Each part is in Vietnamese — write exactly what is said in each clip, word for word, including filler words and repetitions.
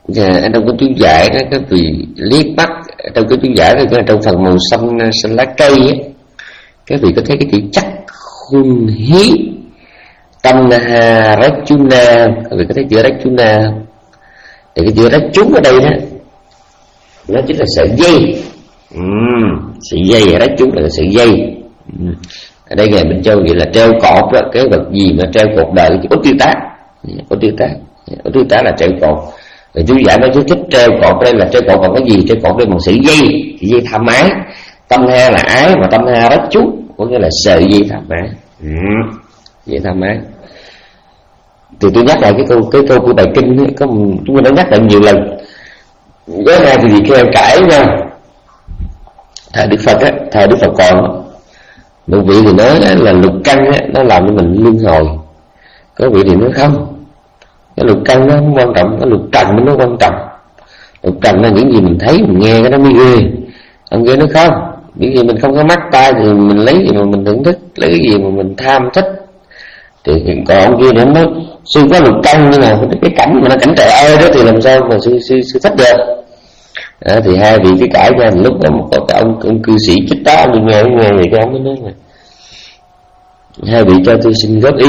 Anh trong cái chú giải đó, cái vị liếc mắt trong cái chú giải đó, trong phần màu xanh xanh lá cây ấy, các vị có thấy cái chữ chắc khun hí tâm ha rachuna, các vị có thấy chữ rachuna không? Thì cái chữ rachun ở đây đó nó chính là sợi dây. uhm, sợi dây, rachun là sợi dây. uhm. Ở đây ngài Minh Châu vậy là treo cột đó, cái vật gì mà treo cột đời, cái ốt tiêu tá, ốt tiêu tá, ốt tiêu tá là treo cột. Rồi chú giải nói chú thích treo cột đây là treo cột bằng cái gì? Treo cột đây bằng sợi dây, sợi dây tham ái. Tâm ha là ái, mà tâm ha rất chút có nghĩa là sợi dây tham ái. ừ. Dây tham ái. Thì tôi nhắc lại cái câu cái câu của bài kinh ấy, có chúng mình đã nhắc lại nhiều lần. Với hai thì khi em cãi nha, thời Đức Phật á, thời Đức Phật còn một vị thì nói là lục căn á, nó làm cho mình luân hồi. Có vị thì nói không, cái lục căn nó không quan trọng, cái lục trần nó quan trọng. Lục trần là những gì mình thấy, mình nghe cái nó mới ghê. Ông ghê nó không, những gì mình không có mắt tai thì mình lấy gì mà mình thưởng thức, lấy cái gì mà mình tham thích. Thì còn ông kia nữa nói sư có lục căn như nào, cái cảnh mà nó cảnh trời ơi đó thì làm sao mà sư sư sư thích được. À, thì hai vị cái cãi ra lúc đó một cái ông ông cư sĩ chích tá ông nghe nghe vậy cái ông mới nói là hai vị cho tôi xin góp ý,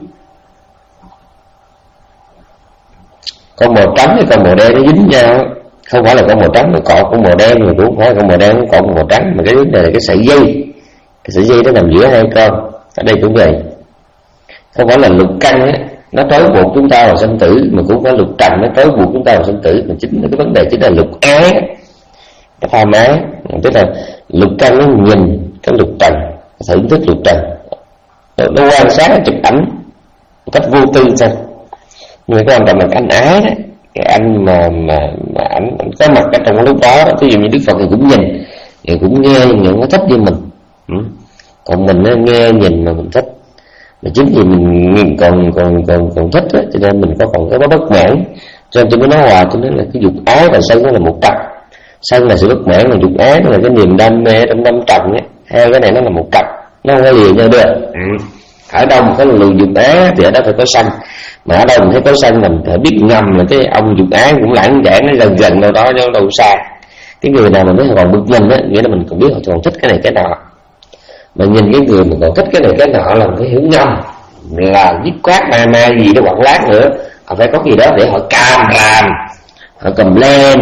con màu trắng với con màu đen nó dính nhau, không phải là con màu trắng nó cọ con màu đen, mà cũng không phải là con màu đen nó cọ con màu trắng, mà cái vấn đề là cái sợi dây, cái sợi dây nó nằm giữa hai con. Ở đây cũng vậy, không phải là lục căn á nó trói buộc chúng ta vào sinh tử, mà cũng phải lục trần nó trói buộc chúng ta vào sinh tử. Mà chính cái vấn đề chính là lục ái, cái tham ái, tức là lục căn nó nhìn cái lục trần, thưởng thức lục trần, nó, nó quan sát, nó chụp ảnh một cách vô tư thôi. Nhưng mà cái quan trọng là cái anh ái đó, cái anh mà mà mà anh, anh có mặt ở trong cái lúc đó, ví dụ như Đức Phật thì cũng nhìn, thì cũng nghe, nhưng nó thích như mình. ừ. Còn mình nó nghe nhìn mà mình thích, mà chính vì mình còn còn còn còn thích á, cho nên mình có còn cái bất mãn. Cho nên tôi mới nói hòa, tôi nói là cái dục ái và sân nó là một cặp. Sân là sự bất mãn, mà dục ái nó là cái niềm đam mê trong năm trần á. Hai cái này nó là một cặp, nó không có liền nhau được. ừ. Ở đâu mà có luồng dục ái thì ở đó phải có sân, mà ở đâu mình thấy có sân mình phải biết ngầm là cái ông dục ái cũng lãng đãng nó gần gần đâu đó đâu đâu xa. Cái người nào mà mới còn bực mình á, nghĩa là mình còn biết họ còn thích cái này cái nọ. Mà nhìn cái người mà còn thích cái này cái nọ là phải hiểu ngầm, là dứt khoát mai mai gì đó quặn lát nữa, họ phải có gì đó để họ cam ràm, họ cầm lên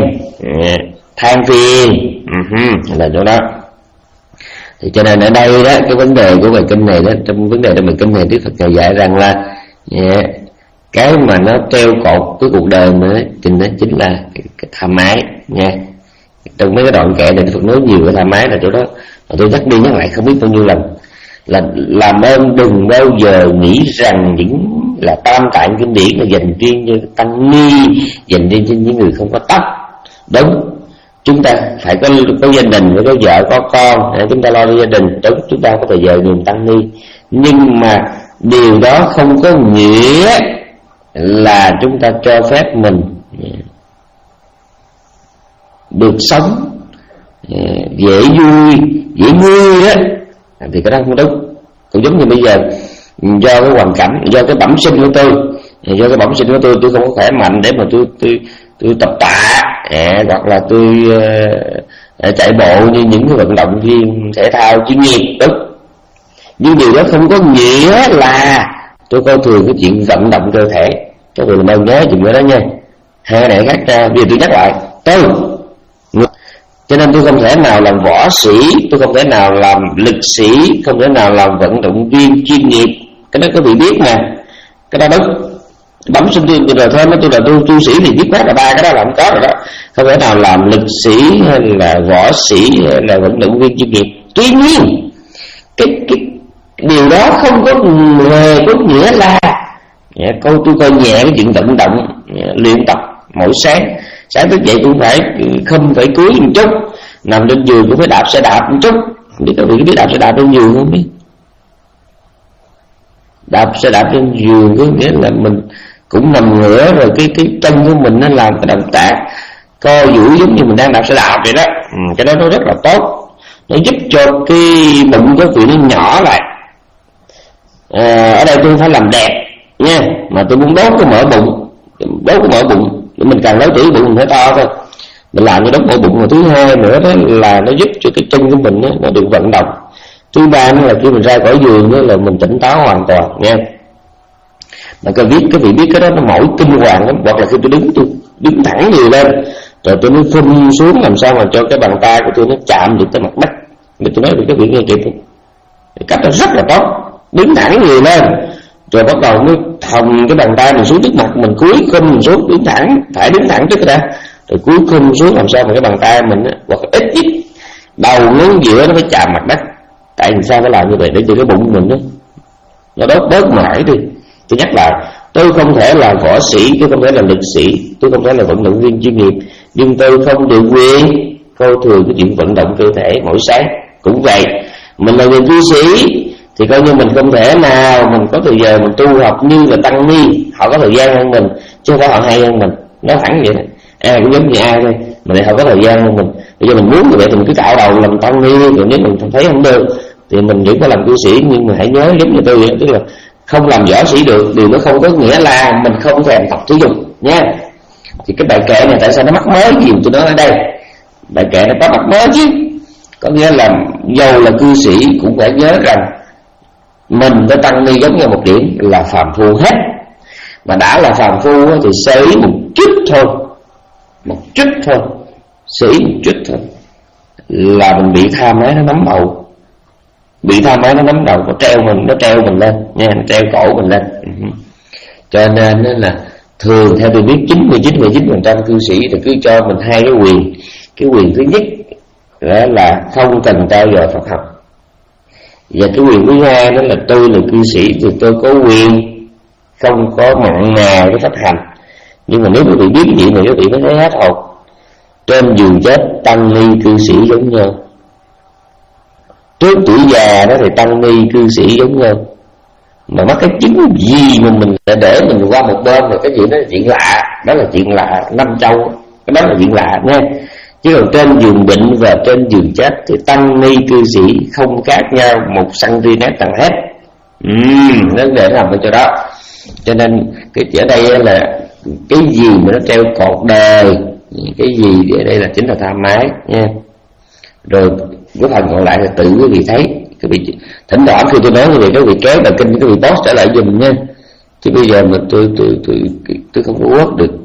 than phiền, uh-huh, là chỗ đó. Thì cho nên ở đây đó, cái vấn đề của bài kinh này đó, trong vấn đề trong bài kinh này Đức Phật ngài dạy rằng là yeah, cái mà nó treo cột cái cuộc đời mà chính nó chính là cái, cái tham ái nha. Trong mấy cái đoạn kệ này Đức Phật nói nhiều cái tham ái là chỗ đó, mà tôi nhắc đi nhắc lại không biết bao nhiêu lần, là làm ơn đừng bao giờ nghĩ rằng những là tam tạng kinh điển là dành riêng cho tăng ni, dành riêng cho những người không có tóc. Đúng, chúng ta phải có có gia đình, phải có vợ có con, để chúng ta lo cho gia đình. Đúng, chúng ta có thời giờ dùng tăng ni, nhưng mà điều đó không có nghĩa là chúng ta cho phép mình được sống dễ vui, dễ vui đó, thì cái đó không đúng. Cũng giống như bây giờ do cái hoàn cảnh, do cái bẩm sinh của tôi, do cái bẩm sinh của tôi, tôi không có khỏe mạnh để mà tôi tôi tôi tập tạ, à, hoặc là tôi uh, chạy bộ như những cái vận động viên thể thao chuyên nghiệp, đúng. Nhưng điều đó không có nghĩa là tôi coi thường cái chuyện vận động cơ thể. Các người nên nhớ chuyện đó nha. Hai này khác ra, bây giờ tôi nhắc lại tôi. Cho nên tôi không thể nào làm võ sĩ, tôi không thể nào làm lực sĩ, không thể nào làm vận động viên chuyên nghiệp. Cái đó các vị biết nè, cái đó đúng. Bấm sinh tôi rồi thôi, nói tôi là tôi tu sĩ thì biết hết là ba cái đó là không có rồi đó. Không thể nào làm lực sĩ hay là võ sĩ hay là vận động viên chuyên nghiệp. Tuy nhiên cái, cái điều đó không có hề có nghĩa là câu tôi coi nhẹ cái chuyện vận động luyện tập mỗi sáng. Sáng thức dậy cũng phải không phải cúi một chút, nằm trên giường cũng phải đạp xe đạp một chút. Không biết các vị có biết đạp xe đạp trên giường không biết? Đạp xe đạp trên giường có nghĩa là mình cũng nằm ngửa rồi cái cái chân của mình nó làm cái động tác co duỗi giống như mình đang đạp xe đạp vậy đó. Ừ, cái đó nó rất là tốt, nó giúp cho cái bụng của vị nó nhỏ lại. À, ở đây tôi phải làm đẹp nha, mà tôi muốn đốt cái mỡ bụng, đốt cái mỡ bụng mình càng lớn tuổi bụng mình phải to thôi. Mình làm cho đốt mỡ bụng. Và thứ hai nữa đó là nó giúp cho cái chân của mình đó, nó được vận động. Thứ ba nữa là khi mình ra khỏi giường đó là mình tỉnh táo hoàn toàn nha. Mà cái biết cái vị biết cái đó nó mỏi kinh hoàng lắm. Hoặc là khi tôi đứng tôi đứng thẳng người lên rồi tôi mới phun xuống làm sao mà cho cái bàn tay của tôi nó chạm được tới mặt đất. Để tôi nói được cái việc nghe kịp không? Cách đó rất là tốt. Đứng thẳng người lên rồi bắt đầu mới thòng cái bàn tay mình xuống trước mặt mình, cúi khum mình xuống, đứng thẳng, phải đứng thẳng trước cái đã, rồi cúi khum xuống làm sao mà cái bàn tay mình á, hoặc ít nhất đầu ngón giữa nó phải chạm mặt đất. Tại vì sao phải làm như vậy? Để cho cái bụng mình đó nó đốt bớt mỏi đi. Tôi nhắc lại, tôi không thể là võ sĩ, tôi không thể là lực sĩ, tôi không thể là vận động viên chuyên nghiệp, nhưng tôi không được quyền coi thường cái chuyện vận động cơ thể mỗi sáng. Cũng vậy, mình là người cư sĩ thì coi như mình không thể nào mình có thời giờ mình tu học như là tăng ni, họ có thời gian hơn mình chứ không phải họ hay hơn mình. Nói thẳng vậy, ai cũng giống như ai thôi, mà lại họ có thời gian hơn mình. Bây giờ mình muốn như vậy thì mình cứ cạo đầu làm tăng ni, còn nếu mình thấy không được thì mình vẫn có làm cư sĩ. Nhưng mà hãy nhớ giống như tôi vậy, tức là không làm võ sĩ được, điều nó không có nghĩa là mình không thèm tập thể dục nha. Thì cái bài kệ này tại sao nó mắc mới gì tôi nói ở đây? Bài kệ nó có mắc mới chứ, có nghĩa là dầu là cư sĩ cũng phải nhớ rằng mình với tăng ni giống nhau một điểm là phàm phu hết. Mà đã là phàm phu thì sơ ý một chút thôi, một chút thôi, sơ ý một chút thôi là mình bị tham ái nó nắm đầu. Bị tham ái nó nắm đầu, nó treo mình, nó treo mình lên nha, nó treo cổ mình lên. Cho nên là thường theo tôi biết chín mươi chín phẩy chín phần trăm cư sĩ thì cứ cho mình hai cái quyền. Cái quyền thứ nhất đó là không cần trao dồi Phật học, và cái quyền thứ hai đó là tôi là cư sĩ thì tôi có quyền không có mặn mà với pháp hành. Nhưng mà nếu quý vị biết cái chuyện này, quý vị mới thấy hết hồn. Trên giường chết tăng ni cư sĩ giống nhau, trước tuổi già đó thì tăng ni cư sĩ giống nhau. Mà mắc cái chứng gì mà mình đã để mình qua một bên rồi, cái chuyện đó là chuyện lạ. Đó là chuyện lạ năm châu, cái đó là chuyện lạ nha. Chứ còn trên giường bệnh và trên giường chết thì tăng ni cư sĩ không khác nhau một cm tầng hết. Ừm, nó để làm ở chỗ đó. Cho nên cái ở đây là cái gì mà nó treo cột đời, cái gì ở đây là chính là tham ái nha. Rồi cái phần còn lại là tự quý vị thấy. Quý vị thỉnh thoảng khi tôi nói như vậy, quý vị kéo bài kinh, quý vị post trở lại giùm nha. Chứ bây giờ mà tôi tôi tôi tôi, tôi không có work được.